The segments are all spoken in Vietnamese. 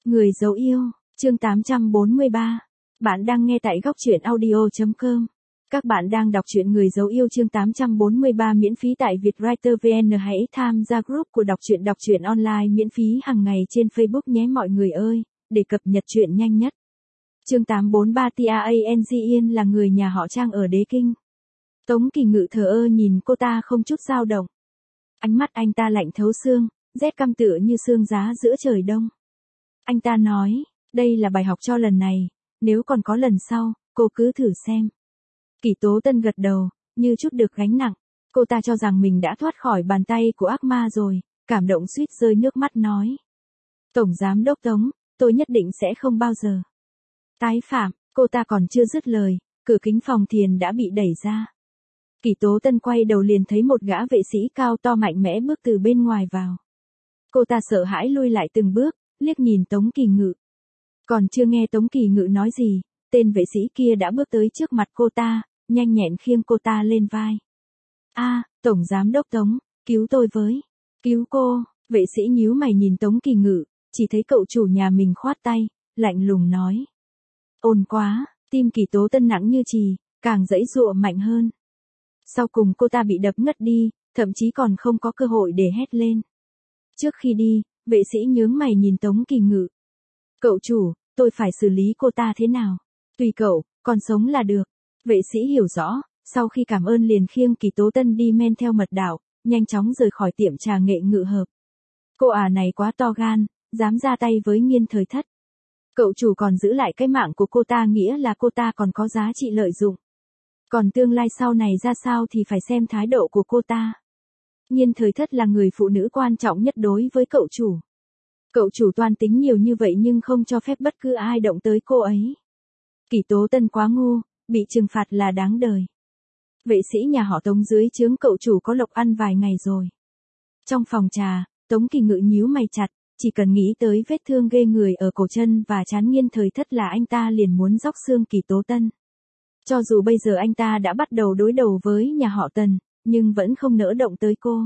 Người dấu yêu, chương 843. Bạn đang nghe tại góc truyện audio.com. Các bạn đang đọc truyện Người dấu yêu chương 843 miễn phí tại Vietwriter VN. Hãy tham gia group của đọc truyện online miễn phí hàng ngày trên Facebook nhé mọi người ơi, để cập nhật truyện nhanh nhất. Chương 843 Tiang Yên là người nhà họ Trang ở Đế Kinh. Tống Kỳ Ngự thờ ơ nhìn cô ta không chút dao động. Ánh mắt anh ta lạnh thấu xương, rét căm tựa như sương giá giữa trời đông. Anh ta nói, đây là bài học cho lần này, nếu còn có lần sau, cô cứ thử xem. Kỷ Tố Tân gật đầu, như chút được gánh nặng. Cô ta cho rằng mình đã thoát khỏi bàn tay của ác ma rồi, cảm động suýt rơi nước mắt nói. Tổng Giám đốc Tống, tôi nhất định sẽ không bao giờ tái phạm. Cô ta còn chưa dứt lời, cửa kính phòng thiền đã bị đẩy ra. Kỷ Tố Tân quay đầu liền thấy một gã vệ sĩ cao to mạnh mẽ bước từ bên ngoài vào. Cô ta sợ hãi lui lại từng bước, liếc nhìn Tống Kỳ Ngự. Còn chưa nghe Tống Kỳ Ngự nói gì, tên vệ sĩ kia đã bước tới trước mặt cô ta, nhanh nhẹn khiêng cô ta lên vai. Tổng Giám đốc Tống, cứu tôi với. Cứu cô, vệ sĩ nhíu mày nhìn Tống Kỳ Ngự, chỉ thấy cậu chủ nhà mình khoát tay, lạnh lùng nói. Ồn quá, tim Kỷ Tố Tân nặng như chì, càng giãy giụa mạnh hơn. Sau cùng cô ta bị đập ngất đi, thậm chí còn không có cơ hội để hét lên. Trước khi đi, vệ sĩ nhướng mày nhìn Tống Kỳ Ngự. Cậu chủ, tôi phải xử lý cô ta thế nào? Tùy cậu, còn sống là được. Vệ sĩ hiểu rõ, sau khi cảm ơn liền khiêng Kỷ Tố Tân đi men theo mật đạo, nhanh chóng rời khỏi tiệm trà nghệ Ngự Hợp. Cô này quá to gan, dám ra tay với Nghiên Thời Thất. Cậu chủ còn giữ lại cái mạng của cô ta nghĩa là cô ta còn có giá trị lợi dụng. Còn tương lai sau này ra sao thì phải xem thái độ của cô ta. Nghiên Thời Thất là người phụ nữ quan trọng nhất đối với cậu chủ. Cậu chủ toan tính nhiều như vậy nhưng không cho phép bất cứ ai động tới cô ấy. Kỷ Tố Tân quá ngu, bị trừng phạt là đáng đời. Vệ sĩ nhà họ Tống dưới trướng cậu chủ có lộc ăn vài ngày rồi. Trong phòng trà, Tống Kỳ Ngự nhíu mày chặt, chỉ cần nghĩ tới vết thương ghê người ở cổ chân và trán Nghiên Thời Thất là anh ta liền muốn róc xương Kỷ Tố Tân. Cho dù bây giờ anh ta đã bắt đầu đối đầu với nhà họ Tần, nhưng vẫn không nỡ động tới cô.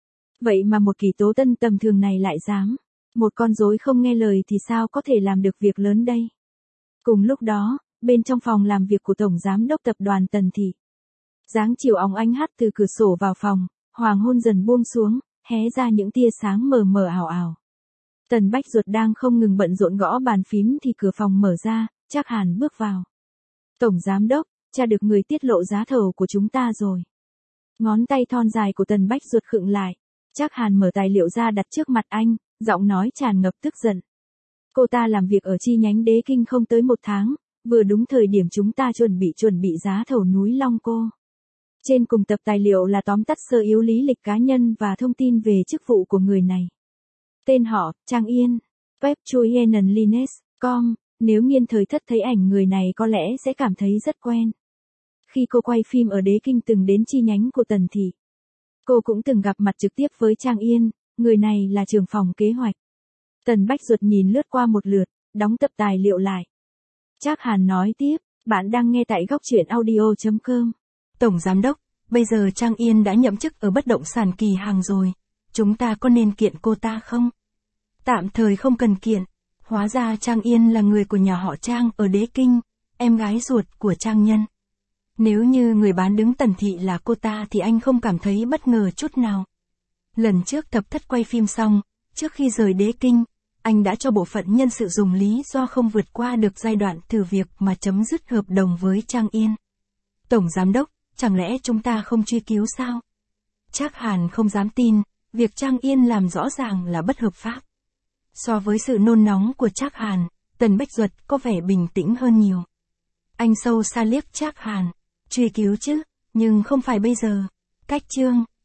Vậy mà một Kỷ Tố Tân tầm thường này lại dám. Một con rối không nghe lời thì sao có thể làm được việc lớn đây. Cùng lúc đó, bên trong phòng làm việc của Tổng Giám đốc Tập đoàn Tần Thị. Dáng chiều óng ánh hắt từ cửa sổ vào phòng, hoàng hôn dần buông xuống, hé ra những tia sáng mờ mờ ảo ảo. Tần Bách Duật đang không ngừng bận rộn gõ bàn phím thì cửa phòng mở ra, Trác Hàn bước vào. Tổng Giám đốc, tra được người tiết lộ giá thầu của chúng ta rồi. Ngón tay thon dài của Tần Bách Duật khựng lại. Trác Hàn mở tài liệu ra đặt trước mặt anh, giọng nói tràn ngập tức giận. Cô ta làm việc ở chi nhánh Đế Kinh không tới 1 tháng, vừa đúng thời điểm chúng ta chuẩn bị giá thầu núi Long Cô. Trên cùng tập tài liệu là tóm tắt sơ yếu lý lịch cá nhân và thông tin về chức vụ của người này. Tên họ, Trang Yên, web chuyenenlines.com, nếu Nghiên Thời Thất thấy ảnh người này có lẽ sẽ cảm thấy rất quen. Khi cô quay phim ở Đế Kinh từng đến chi nhánh của Tần Thị. Cô cũng từng gặp mặt trực tiếp với Trang Yên, người này là trưởng phòng kế hoạch. Tần Bách Duật nhìn lướt qua một lượt, đóng tập tài liệu lại. Trác Hàn nói tiếp, bạn đang nghe tại góc truyện audio.com. Tổng Giám đốc, bây giờ Trang Yên đã nhậm chức ở bất động sản Kỳ Hàng rồi. Chúng ta có nên kiện cô ta không? Tạm thời không cần kiện. Hóa ra Trang Yên là người của nhà họ Trang ở Đế Kinh, em gái ruột của Trang Nhân. Nếu như người bán đứng Tần Thị là cô ta thì anh không cảm thấy bất ngờ chút nào. Lần trước Thập Thất quay phim xong, trước khi rời Đế Kinh, anh đã cho bộ phận nhân sự dùng lý do không vượt qua được giai đoạn thử việc mà chấm dứt hợp đồng với Trang Yên. Tổng Giám đốc, chẳng lẽ chúng ta không truy cứu sao? Trác Hàn không dám tin, việc Trang Yên làm rõ ràng là bất hợp pháp. So với sự nôn nóng của Trác Hàn, Tần Bách Duật có vẻ bình tĩnh hơn nhiều. Anh sâu xa liếc Trác Hàn, truy cứu chứ, nhưng không phải bây giờ. Cách chương